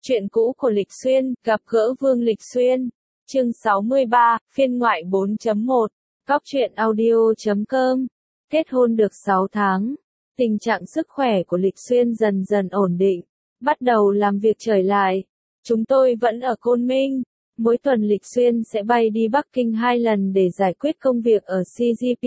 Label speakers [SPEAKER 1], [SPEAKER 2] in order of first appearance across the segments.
[SPEAKER 1] Chuyện cũ của Lịch Xuyên, gặp gỡ Vương Lịch Xuyên. Chương 63, phiên ngoại 4.1. Góc truyện audio.com. Kết hôn được 6 tháng. Tình trạng sức khỏe của Lịch Xuyên dần dần ổn định. Bắt đầu làm việc trở lại. Chúng tôi vẫn ở Côn Minh. Mỗi tuần Lịch Xuyên sẽ bay đi Bắc Kinh 2 lần để giải quyết công việc ở CGP.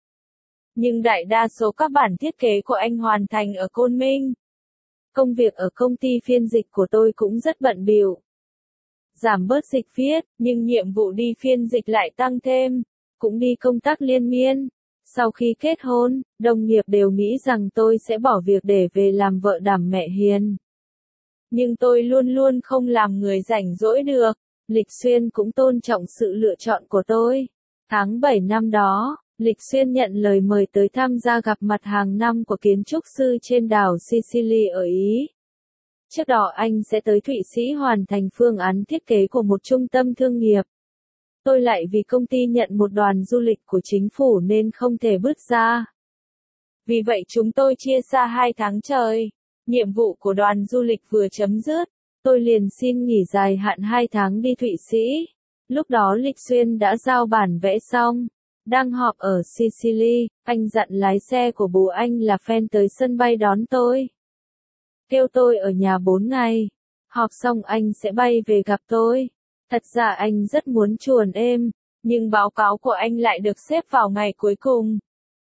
[SPEAKER 1] Nhưng đại đa số các bản thiết kế của anh hoàn thành ở Côn Minh. Công việc ở công ty phiên dịch của tôi cũng rất bận bịu. Giảm bớt dịch viết, nhưng nhiệm vụ đi phiên dịch lại tăng thêm, cũng đi công tác liên miên. Sau khi kết hôn, đồng nghiệp đều nghĩ rằng tôi sẽ bỏ việc để về làm vợ đảm mẹ hiền. Nhưng tôi luôn luôn không làm người rảnh rỗi được. Lịch Xuyên cũng tôn trọng sự lựa chọn của tôi. Tháng 7 năm đó, Lịch Xuyên nhận lời mời tới tham gia gặp mặt hàng năm của kiến trúc sư trên đảo Sicily ở Ý. Trước đó anh sẽ tới Thụy Sĩ hoàn thành phương án thiết kế của một trung tâm thương nghiệp. Tôi lại vì công ty nhận một đoàn du lịch của chính phủ nên không thể bước ra. Vì vậy chúng tôi chia xa 2 tháng trời. Nhiệm vụ của đoàn du lịch vừa chấm dứt, tôi liền xin nghỉ dài hạn 2 tháng đi Thụy Sĩ. Lúc đó Lịch Xuyên đã giao bản vẽ xong. Đang họp ở Sicily, anh dặn lái xe của bố anh là fan tới sân bay đón tôi. Kêu tôi ở nhà 4 ngày. Họp xong anh sẽ bay về gặp tôi. Thật ra anh rất muốn chuồn êm, nhưng báo cáo của anh lại được xếp vào ngày cuối cùng.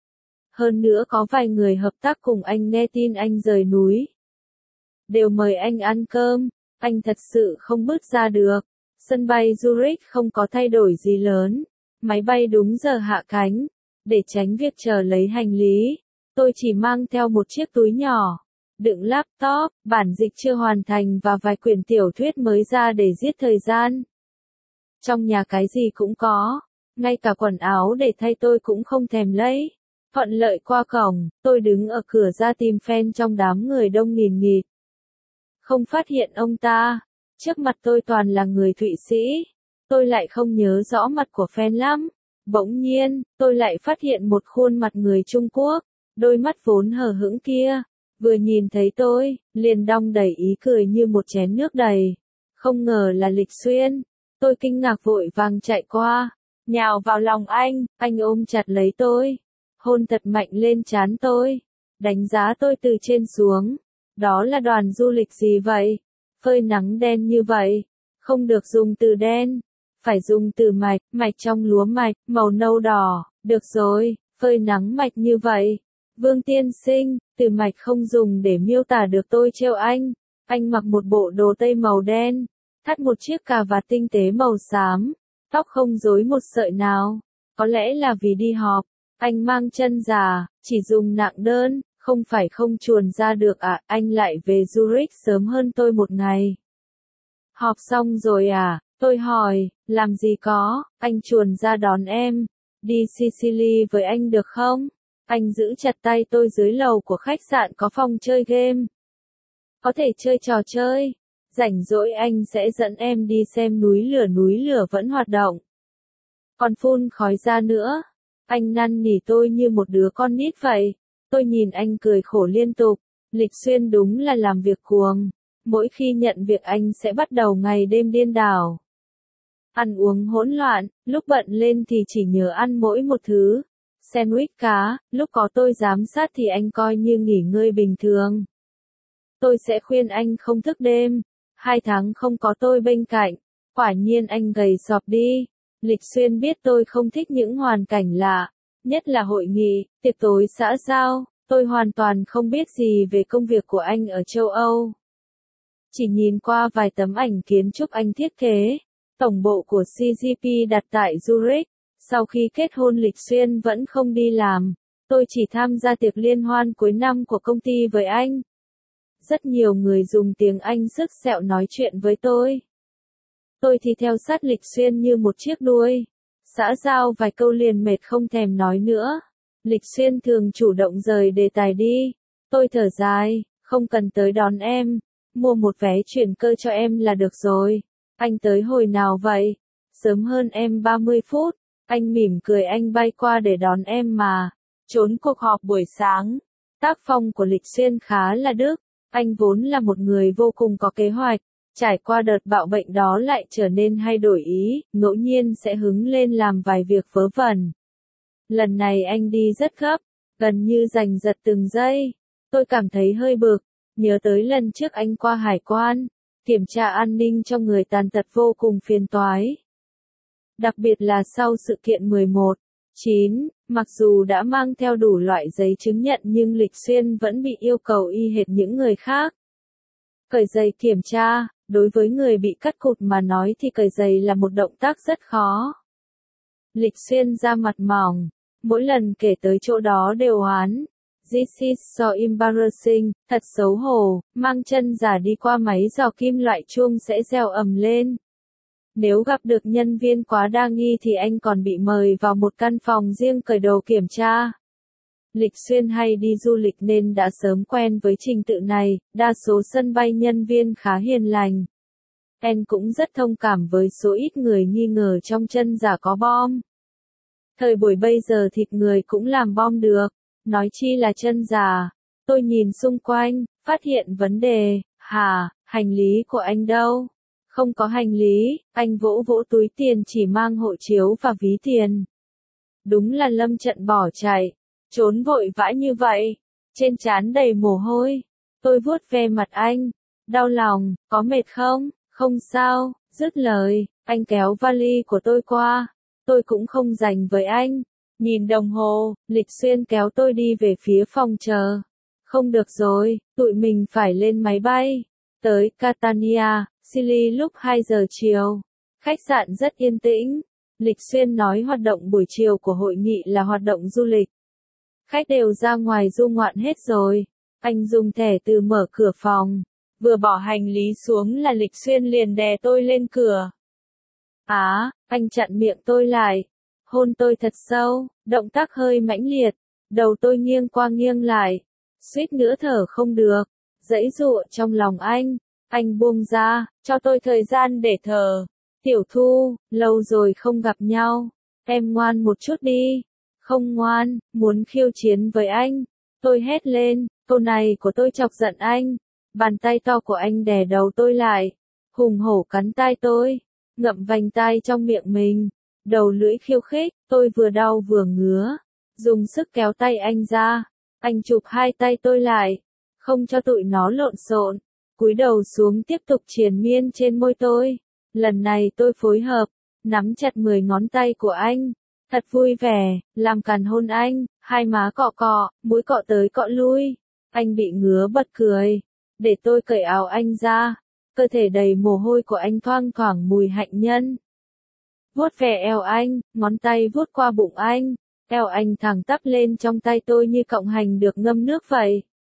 [SPEAKER 1] Hơn nữa có vài người hợp tác cùng anh nghe tin anh rời núi. Đều mời anh ăn cơm, anh thật sự không bước ra được. Sân bay Zurich không có thay đổi gì lớn. Máy bay đúng giờ hạ cánh. Để tránh việc chờ lấy hành lý, tôi chỉ mang theo một chiếc túi nhỏ, đựng laptop, bản dịch chưa hoàn thành và vài quyển tiểu thuyết mới ra để giết thời gian. Trong nhà cái gì cũng có, ngay cả quần áo để thay tôi cũng không thèm lấy. Thuận lợi qua cổng, tôi đứng ở cửa ra tìm fan trong đám người đông nghìn nghịt. Không phát hiện ông ta, trước mặt tôi toàn là người Thụy Sĩ. Tôi lại không nhớ rõ mặt của fan lắm. Bỗng nhiên, tôi lại phát hiện một khuôn mặt người Trung Quốc, đôi mắt vốn hờ hững kia. Vừa nhìn thấy tôi, liền đong đầy ý cười như một chén nước đầy. Không ngờ là Lịch Xuyên. Tôi kinh ngạc vội vàng chạy qua, nhào vào lòng anh ôm chặt lấy tôi. Hôn thật mạnh lên trán tôi, đánh giá tôi từ trên xuống. Đó là đoàn du lịch gì vậy? Phơi nắng đen như vậy. Không được dùng từ đen. Phải dùng từ mạch, mạch trong lúa mạch, màu nâu đỏ. Được rồi, phơi nắng mạch như vậy. Vương tiên sinh, từ mạch không dùng để miêu tả được tôi trêu anh. Anh mặc một bộ đồ tây màu đen, thắt một chiếc cà vạt tinh tế màu xám, tóc không rối một sợi nào. Có lẽ là vì đi họp, anh mang chân già, chỉ dùng nạng đơn, không phải không chuồn ra được à, anh lại về Zurich sớm hơn tôi 1 ngày. Họp xong rồi à? Tôi hỏi, làm gì có, anh chuồn ra đón em, đi Sicily với anh được không? Anh giữ chặt tay tôi dưới lầu của khách sạn có phòng chơi game. Có thể chơi trò chơi, rảnh rỗi anh sẽ dẫn em đi xem núi lửa vẫn hoạt động. Còn phun khói ra nữa, anh năn nỉ tôi như một đứa con nít vậy. Tôi nhìn anh cười khổ liên tục, Lịch Xuyên đúng là làm việc cuồng. Mỗi khi nhận việc anh sẽ bắt đầu ngày đêm điên đảo. Ăn uống hỗn loạn, lúc bận lên thì chỉ nhớ ăn mỗi một thứ. Sandwich cá, lúc có tôi giám sát thì anh coi như nghỉ ngơi bình thường. Tôi sẽ khuyên anh không thức đêm. 2 tháng không có tôi bên cạnh, quả nhiên anh gầy sọp đi. Lịch Xuyên biết tôi không thích những hoàn cảnh lạ, nhất là hội nghị, tiệc tối xã giao. Tôi hoàn toàn không biết gì về công việc của anh ở châu Âu. Chỉ nhìn qua vài tấm ảnh kiến trúc anh thiết kế. Tổng bộ của CGP đặt tại Zurich. Sau khi kết hôn Lịch Xuyên vẫn không đi làm. Tôi chỉ tham gia tiệc liên hoan cuối năm của công ty với anh. Rất nhiều người dùng tiếng Anh sức sẹo nói chuyện với tôi. Tôi thì theo sát Lịch Xuyên như một chiếc đuôi. Xã giao vài câu liền mệt không thèm nói nữa. Lịch Xuyên thường chủ động rời đề tài đi. Tôi thở dài, không cần tới đón em. Mua một vé chuyển cơ cho em là được rồi. Anh tới hồi nào vậy? Sớm hơn em 30 phút. Anh mỉm cười anh bay qua để đón em mà. Trốn cuộc họp buổi sáng. Tác phong của Lịch Xuyên khá là đức. Anh vốn là một người vô cùng có kế hoạch. Trải qua đợt bạo bệnh đó lại trở nên hay đổi ý, ngẫu nhiên sẽ hứng lên làm vài việc vớ vẩn. Lần này anh đi rất gấp, gần như giành giật từng giây. Tôi cảm thấy hơi bực, nhớ tới lần trước anh qua hải quan, kiểm tra an ninh cho người tàn tật vô cùng phiền toái. Đặc biệt là sau sự kiện 11/9, mặc dù đã mang theo đủ loại giấy chứng nhận nhưng Lịch Xuyên vẫn bị yêu cầu y hệt những người khác. Cởi giày kiểm tra, đối với người bị cắt cụt mà nói thì cởi giày là một động tác rất khó. Lịch Xuyên da mặt mỏng, mỗi lần kể tới chỗ đó đều oán. This is so embarrassing, thật xấu hổ, mang chân giả đi qua máy dò kim loại chuông sẽ reo ầm lên. Nếu gặp được nhân viên quá đa nghi thì anh còn bị mời vào một căn phòng riêng cởi đồ kiểm tra. Lịch Xuyên hay đi du lịch nên đã sớm quen với trình tự này, đa số sân bay nhân viên khá hiền lành. Anh cũng rất thông cảm với số ít người nghi ngờ trong chân giả có bom. Thời buổi bây giờ thịt người cũng làm bom được, nói chi là chân giả. Tôi nhìn xung quanh, phát hiện vấn đề, hành lý của anh đâu? Không có hành lý, anh vỗ vỗ túi tiền chỉ mang hộ chiếu và ví tiền. Đúng là lâm trận bỏ chạy, trốn vội vã như vậy, trên trán đầy mồ hôi. Tôi vuốt ve mặt anh, đau lòng, có mệt không? Không sao, dứt lời, anh kéo vali của tôi qua. Tôi cũng không rảnh với anh. Nhìn đồng hồ, Lịch Xuyên kéo tôi đi về phía phòng chờ. Không được rồi, tụi mình phải lên máy bay. Tới Catania, Chile lúc 2 giờ chiều. Khách sạn rất yên tĩnh. Lịch Xuyên nói hoạt động buổi chiều của hội nghị là hoạt động du lịch. Khách đều ra ngoài du ngoạn hết rồi. Anh dùng thẻ từ mở cửa phòng. Vừa bỏ hành lý xuống là Lịch Xuyên liền đè tôi lên cửa. Anh chặn miệng tôi lại. Hôn tôi thật sâu, động tác hơi mãnh liệt. Đầu tôi nghiêng qua nghiêng lại. Suýt nữa thở không được. Giãy giụa trong lòng anh. Anh buông ra, cho tôi thời gian để thở. Tiểu Thu, lâu rồi không gặp nhau. Em ngoan một chút đi. Không ngoan, muốn khiêu chiến với anh. Tôi hét lên, câu này của tôi chọc giận anh. Bàn tay to của anh đè đầu tôi lại. Hùng hổ cắn tai tôi. Ngậm vành tai trong miệng mình. Đầu lưỡi khiêu khích, tôi vừa đau vừa ngứa. Dùng sức kéo tay anh ra. Anh chụp hai tay tôi lại. Không cho tụi nó lộn xộn. Cúi đầu xuống tiếp tục triền miên trên môi tôi. Lần này tôi phối hợp. Nắm chặt 10 ngón tay của anh. Thật vui vẻ, làm càn hôn anh. Hai má cọ cọ, mũi cọ tới cọ lui. Anh bị ngứa bật cười. Để tôi cởi áo anh ra. Cơ thể đầy mồ hôi của anh thoang thoảng mùi hạnh nhân. Vuốt ve eo anh, ngón tay vuốt qua bụng anh. Eo anh thẳng tắp lên trong tay tôi như cọng hành được ngâm nước vậy.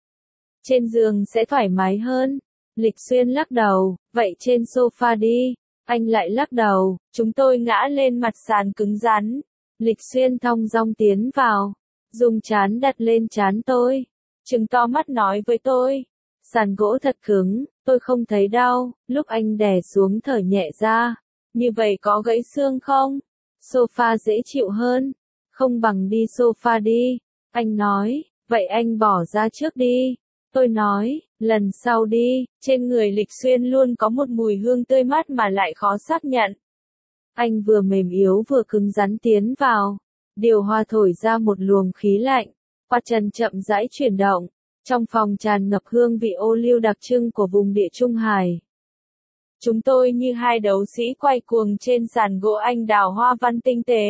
[SPEAKER 1] Trên giường sẽ thoải mái hơn. Lịch Xuyên lắc đầu, vậy trên sofa đi. Anh lại lắc đầu, chúng tôi ngã lên mặt sàn cứng rắn. Lịch Xuyên thong dong tiến vào, dùng trán đặt lên trán tôi. Trừng to mắt nói với tôi. Sàn gỗ thật cứng, tôi không thấy đau. Lúc anh đè xuống thở nhẹ ra. Như vậy có gãy xương không? Sofa dễ chịu hơn. Không bằng đi sofa đi. Anh nói, vậy anh bỏ ra trước đi. Tôi nói, lần sau đi. Trên người Lịch Xuyên luôn có một mùi hương tươi mát mà lại khó xác nhận. Anh vừa mềm yếu vừa cứng rắn tiến vào. Điều hòa thổi ra một luồng khí lạnh. Quạt trần chậm rãi chuyển động. Trong phòng tràn ngập hương vị ô liu đặc trưng của vùng Địa Trung Hải. Chúng tôi như hai đấu sĩ quay cuồng trên sàn gỗ anh đào hoa văn tinh tế.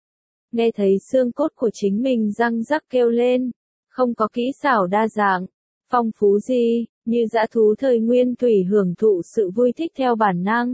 [SPEAKER 1] Nghe thấy xương cốt của chính mình răng rắc kêu lên. Không có kỹ xảo đa dạng, phong phú gì, như dã thú thời nguyên thủy hưởng thụ sự vui thích theo bản năng.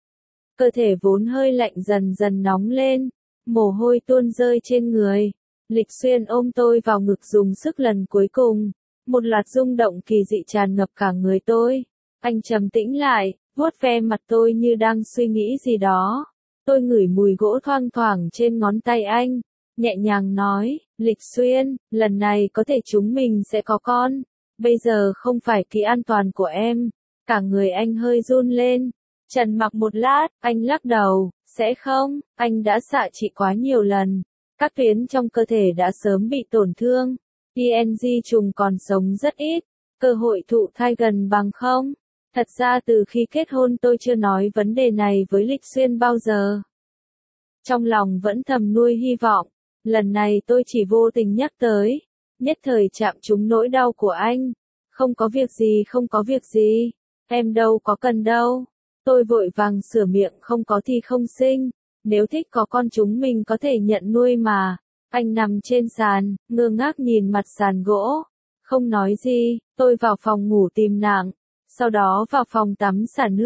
[SPEAKER 1] Cơ thể vốn hơi lạnh dần dần nóng lên, mồ hôi tuôn rơi trên người. Lịch Xuyên ôm tôi vào ngực dùng sức lần cuối cùng. Một loạt rung động kỳ dị tràn ngập cả người tôi. Anh trầm tĩnh lại, vuốt ve mặt tôi như đang suy nghĩ gì đó. Tôi ngửi mùi gỗ thoang thoảng trên ngón tay anh. Nhẹ nhàng nói, Lịch Xuyên, lần này có thể chúng mình sẽ có con. Bây giờ không phải kỳ an toàn của em. Cả người anh hơi run lên. Trần mặc một lát, anh lắc đầu, sẽ không, anh đã xạ trị quá nhiều lần. Các tuyến trong cơ thể đã sớm bị tổn thương. PNG trùng còn sống rất ít. Cơ hội thụ thai gần bằng không. Thật ra từ khi kết hôn tôi chưa nói vấn đề này với Lịch Xuyên bao giờ. Trong lòng vẫn thầm nuôi hy vọng, lần này tôi chỉ vô tình nhắc tới, nhất thời chạm trúng nỗi đau của anh. Không có việc gì, không có việc gì, em đâu có cần đâu. Tôi vội vàng sửa miệng, không có thì không sinh, nếu thích có con chúng mình có thể nhận nuôi mà. Anh nằm trên sàn, ngơ ngác nhìn mặt sàn gỗ, không nói gì. Tôi vào phòng ngủ tìm nàng, sau đó vào phòng tắm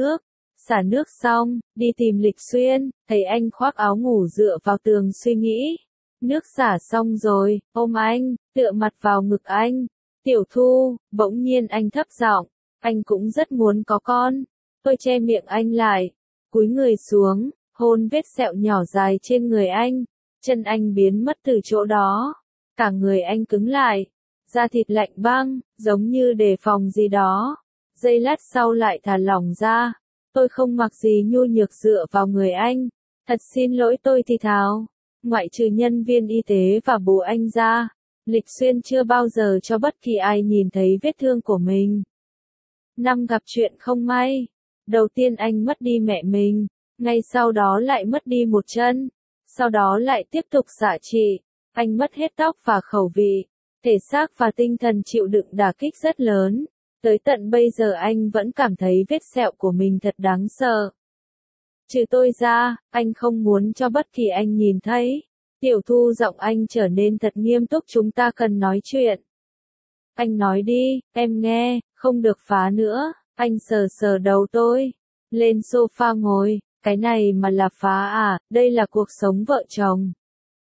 [SPEAKER 1] xả nước xong, đi tìm Lịch Xuyên, thấy anh khoác áo ngủ dựa vào tường suy nghĩ. Nước xả xong rồi, ôm anh, tựa mặt vào ngực anh. Tiểu Thu, bỗng nhiên anh thấp giọng, anh cũng rất muốn có con. Tôi che miệng anh lại, cúi người xuống, hôn vết sẹo nhỏ dài trên người anh. Chân anh biến mất từ chỗ đó, cả người anh cứng lại, da thịt lạnh băng, giống như đề phòng gì đó. Giây lát sau lại thả lỏng ra, tôi không mặc gì nhu nhược dựa vào người anh. Thật xin lỗi, tôi thì thào. Ngoại trừ nhân viên y tế và bố anh ra, Lịch Xuyên chưa bao giờ cho bất kỳ ai nhìn thấy vết thương của mình. Năm gặp chuyện không may, đầu tiên anh mất đi mẹ mình, ngay sau đó lại mất đi một chân, sau đó lại tiếp tục xạ trị. Anh mất hết tóc và khẩu vị, thể xác và tinh thần chịu đựng đả kích rất lớn. Tới tận bây giờ anh vẫn cảm thấy vết sẹo của mình thật đáng sợ. Trừ tôi ra, anh không muốn cho bất kỳ anh nhìn thấy. Tiểu Thu, giọng anh trở nên thật nghiêm túc, chúng ta cần nói chuyện. Anh nói đi, em nghe, không được phá nữa. Anh sờ sờ đầu tôi, lên sofa ngồi, cái này mà là phá à, đây là cuộc sống vợ chồng.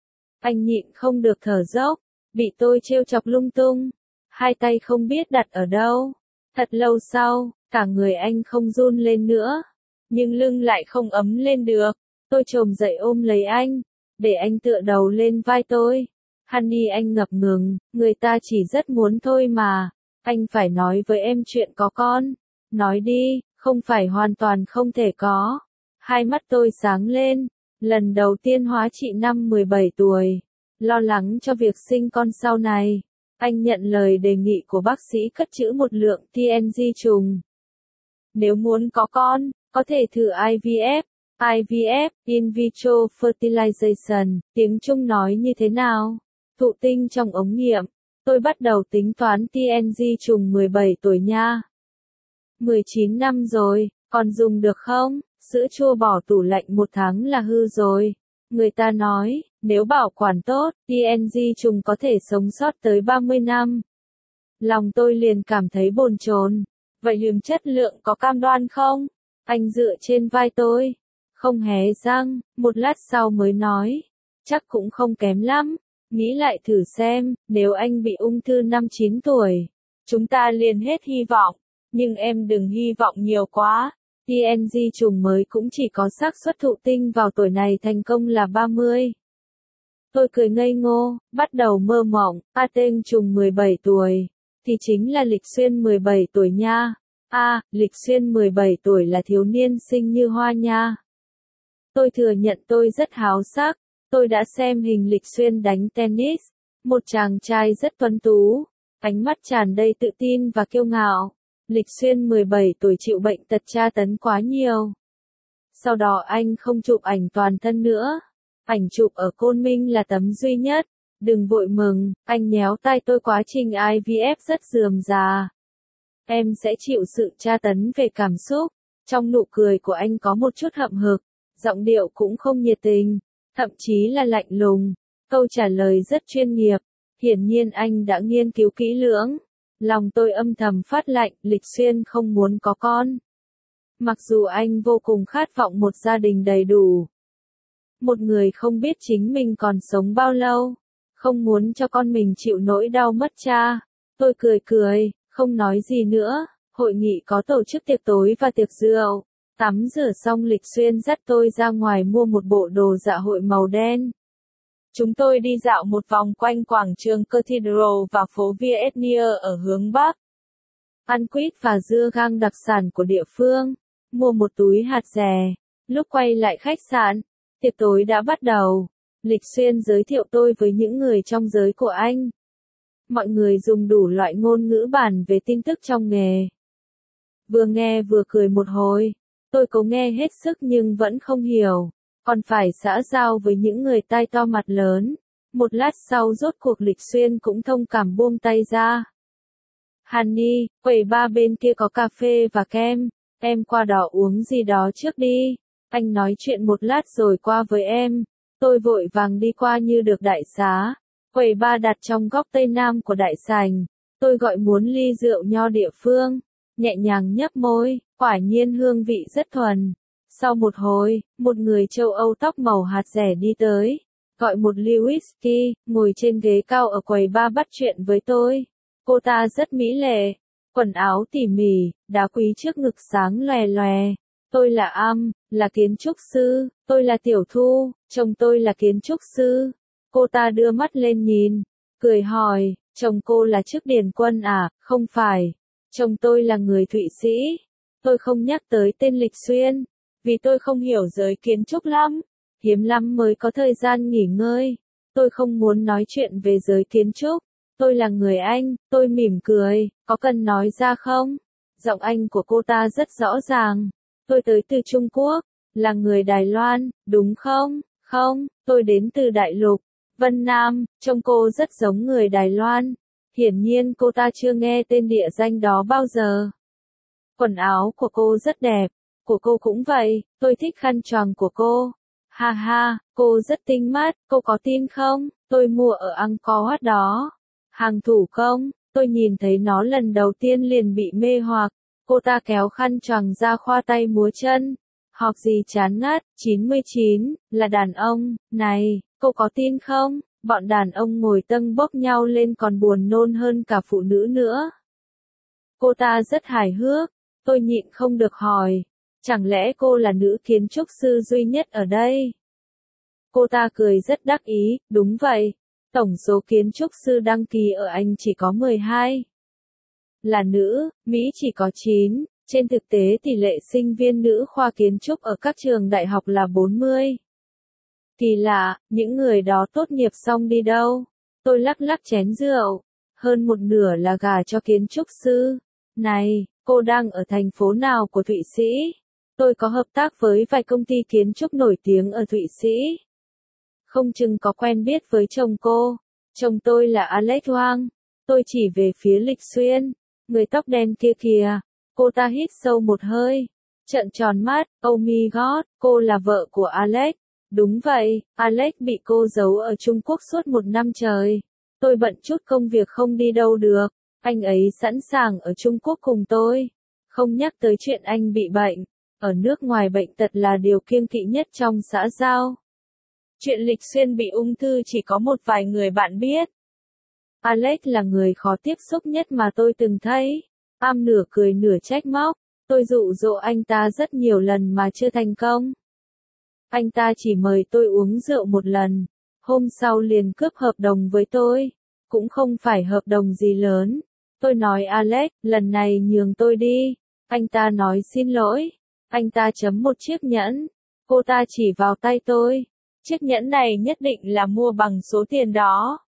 [SPEAKER 1] Anh nhịn không được thở dốc, bị tôi trêu chọc lung tung, hai tay không biết đặt ở đâu. Thật lâu sau, cả người anh không run lên nữa, nhưng lưng lại không ấm lên được. Tôi chồm dậy ôm lấy anh, để anh tựa đầu lên vai tôi. Honey, anh ngập ngừng, người ta chỉ rất muốn thôi mà. Anh phải nói với em chuyện có con. Nói đi, không phải hoàn toàn không thể có. Hai mắt tôi sáng lên, lần đầu tiên hóa trị năm 17 tuổi. Lo lắng cho việc sinh con sau này, anh nhận lời đề nghị của bác sĩ cất trữ một lượng TNG trùng. Nếu muốn có con, có thể thử IVF. IVF, In Vitro Fertilization, tiếng Trung nói như thế nào? Thụ tinh trong ống nghiệm. Tôi bắt đầu tính toán TNG trùng 17 tuổi nha. 19 năm rồi, còn dùng được không? Sữa chua bỏ tủ lạnh 1 tháng là hư rồi. Người ta nói, nếu bảo quản tốt, TNG trùng có thể sống sót tới 30 năm. Lòng tôi liền cảm thấy bồn chồn. Vậy lượng chất lượng có cam đoan không? Anh dựa trên vai tôi, không hé răng, một lát sau mới nói, chắc cũng không kém lắm. Nghĩ lại thử xem, nếu anh bị ung thư năm 9 tuổi, chúng ta liền hết hy vọng. Nhưng em đừng hy vọng nhiều quá. TNG trùng mới cũng chỉ có xác suất thụ tinh vào tuổi này thành công là 30. Tôi cười ngây ngô, bắt đầu mơ mộng. Tên trùng 17 tuổi, thì chính là Lịch Xuyên 17 tuổi nha. Lịch Xuyên 17 tuổi là thiếu niên xinh như hoa nha. Tôi thừa nhận tôi rất háo sắc. Tôi đã xem hình Lịch Xuyên đánh tennis. Một chàng trai rất tuấn tú, ánh mắt tràn đầy tự tin và kiêu ngạo. Lịch Xuyên 17 tuổi chịu bệnh tật tra tấn quá nhiều. Sau đó anh không chụp ảnh toàn thân nữa. Ảnh chụp ở Côn Minh là tấm duy nhất. Đừng vội mừng, anh nhéo tay tôi, quá trình IVF rất rườm rà. Em sẽ chịu sự tra tấn về cảm xúc. Trong nụ cười của anh có một chút hậm hực, giọng điệu cũng không nhiệt tình, thậm chí là lạnh lùng. Câu trả lời rất chuyên nghiệp. Hiển nhiên anh đã nghiên cứu kỹ lưỡng. Lòng tôi âm thầm phát lạnh, Lịch Xuyên không muốn có con. Mặc dù anh vô cùng khát vọng một gia đình đầy đủ. Một người không biết chính mình còn sống bao lâu. Không muốn cho con mình chịu nỗi đau mất cha. Tôi cười, không nói gì nữa. Hội nghị có tổ chức tiệc tối và tiệc rượu. Tắm rửa xong, Lịch Xuyên dắt tôi ra ngoài mua một bộ đồ dạ hội màu đen. Chúng tôi đi dạo một vòng quanh quảng trường Cathedral và phố Vietnia ở hướng Bắc. Ăn quýt và dưa gang đặc sản của địa phương. Mua một túi hạt dẻ. Lúc quay lại khách sạn, tiệc tối đã bắt đầu. Lịch Xuyên giới thiệu tôi với những người trong giới của anh. Mọi người dùng đủ loại ngôn ngữ bàn về tin tức trong nghề. Vừa nghe vừa cười một hồi. Tôi cố nghe hết sức nhưng vẫn không hiểu. Còn phải xã giao với những người tai to mặt lớn. Một lát sau rốt cuộc Lịch Xuyên cũng thông cảm buông tay ra. Honey, quầy ba bên kia có cà phê và kem. Em qua đó uống gì đó trước đi. Anh nói chuyện một lát rồi qua với em. Tôi vội vàng đi qua như được đại xá. Quầy ba đặt trong góc tây nam của đại sảnh. Tôi gọi muốn ly rượu nho địa phương. Nhẹ nhàng nhấp môi, quả nhiên hương vị rất thuần. Sau một hồi, một người châu Âu tóc màu hạt rẻ đi tới. Gọi một ly whisky, ngồi trên ghế cao ở quầy ba bắt chuyện với tôi. Cô ta rất mỹ lệ. Quần áo tỉ mỉ, đá quý trước ngực sáng lòe lòe. Tôi là là kiến trúc sư, tôi là Tiểu Thu, chồng tôi là kiến trúc sư. Cô ta đưa mắt lên nhìn, cười hỏi, chồng cô là chức điền quân à, không phải. Chồng tôi là người Thụy Sĩ. Tôi không nhắc tới tên Lịch Xuyên, vì tôi không hiểu giới kiến trúc lắm. Hiếm lắm mới có thời gian nghỉ ngơi. Tôi không muốn nói chuyện về giới kiến trúc. Tôi là người Anh, tôi mỉm cười, có cần nói ra không? Giọng Anh của cô ta rất rõ ràng. Tôi tới từ Trung Quốc, là người Đài Loan, đúng không? Không, tôi đến từ Đại Lục, Vân Nam, trông cô rất giống người Đài Loan. Hiển nhiên cô ta chưa nghe tên địa danh đó bao giờ. Quần áo của cô rất đẹp, của cô cũng vậy, tôi thích khăn choàng của cô. Ha ha, cô rất tinh mắt, cô có tin không? Tôi mua ở Angkor Wat đó. Hàng thủ công, tôi nhìn thấy nó lần đầu tiên liền bị mê hoặc. Cô ta kéo khăn choàng ra khoa tay múa chân. Học gì chán ngắt, 99, là đàn ông, này, cô có tin không? Bọn đàn ông ngồi tâng bốc nhau lên còn buồn nôn hơn cả phụ nữ nữa. Cô ta rất hài hước, tôi nhịn không được hỏi, chẳng lẽ cô là nữ kiến trúc sư duy nhất ở đây? Cô ta cười rất đắc ý, đúng vậy, tổng số kiến trúc sư đăng ký ở Anh chỉ có 12. Là nữ, Mỹ chỉ có 9, trên thực tế tỷ lệ sinh viên nữ khoa kiến trúc ở các trường đại học là 40. Kỳ lạ, những người đó tốt nghiệp xong đi đâu? Tôi lắc lắc chén rượu, hơn một nửa là gả cho kiến trúc sư. Này, cô đang ở thành phố nào của Thụy Sĩ? Tôi có hợp tác với vài công ty kiến trúc nổi tiếng ở Thụy Sĩ. Không chừng có quen biết với chồng cô. Chồng tôi là Alex Wang. Tôi chỉ về phía Lịch Xuyên. Người tóc đen kia kìa. Cô ta hít sâu một hơi. Trợn tròn mắt, oh my god, cô là vợ của Alex. Đúng vậy, Alex bị cô giấu ở Trung Quốc suốt 1 năm trời. Tôi bận chút công việc không đi đâu được. Anh ấy sẵn sàng ở Trung Quốc cùng tôi. Không nhắc tới chuyện anh bị bệnh. Ở nước ngoài bệnh tật là điều kiêng kỵ nhất trong xã giao. Chuyện Lịch Xuyên bị ung thư chỉ có một vài người bạn biết. Alex là người khó tiếp xúc nhất mà tôi từng thấy. Nửa cười nửa trách móc. Tôi dụ dỗ anh ta rất nhiều lần mà chưa thành công. Anh ta chỉ mời tôi uống rượu một lần. Hôm sau liền cướp hợp đồng với tôi. Cũng không phải hợp đồng gì lớn. Tôi nói Alex, lần này nhường tôi đi. Anh ta nói xin lỗi. Anh ta chấm một chiếc nhẫn. Cô ta chỉ vào tay tôi. Chiếc nhẫn này nhất định là mua bằng số tiền đó.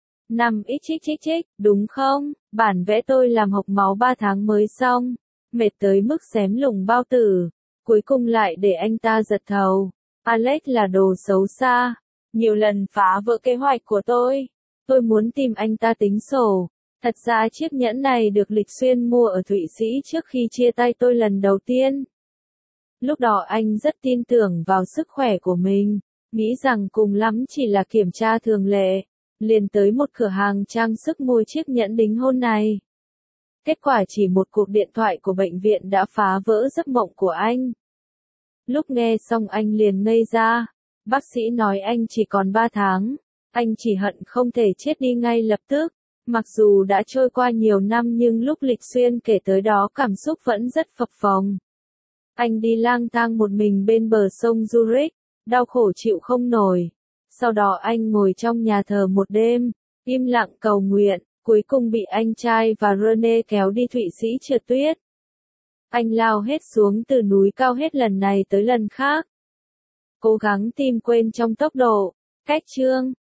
[SPEAKER 1] 5x, đúng không? Bản vẽ tôi làm hộc máu 3 tháng mới xong. Mệt tới mức xém lủng bao tử. Cuối cùng lại để anh ta giật thầu. Alex là đồ xấu xa. Nhiều lần phá vỡ kế hoạch của tôi. Tôi muốn tìm anh ta tính sổ. Thật ra chiếc nhẫn này được Lịch Xuyên mua ở Thụy Sĩ trước khi chia tay tôi lần đầu tiên. Lúc đó anh rất tin tưởng vào sức khỏe của mình. Nghĩ rằng cùng lắm chỉ là kiểm tra thường lệ. Liền tới một cửa hàng trang sức mua chiếc nhẫn đính hôn này. Kết quả chỉ một cuộc điện thoại của bệnh viện đã phá vỡ giấc mộng của anh. Lúc nghe xong anh liền ngây ra. Bác sĩ nói anh chỉ còn 3 tháng. Anh chỉ hận không thể chết đi ngay lập tức. Mặc dù đã trôi qua nhiều năm nhưng lúc Lịch Xuyên kể tới đó cảm xúc vẫn rất phập phồng. Anh đi lang thang một mình bên bờ sông Zurich, đau khổ chịu không nổi. Sau đó anh ngồi trong nhà thờ một đêm, im lặng cầu nguyện, cuối cùng bị anh trai và Rene kéo đi Thụy Sĩ trượt tuyết. Anh lao hết xuống từ núi cao hết lần này tới lần khác. Cố gắng tìm quên trong tốc độ. Cách chương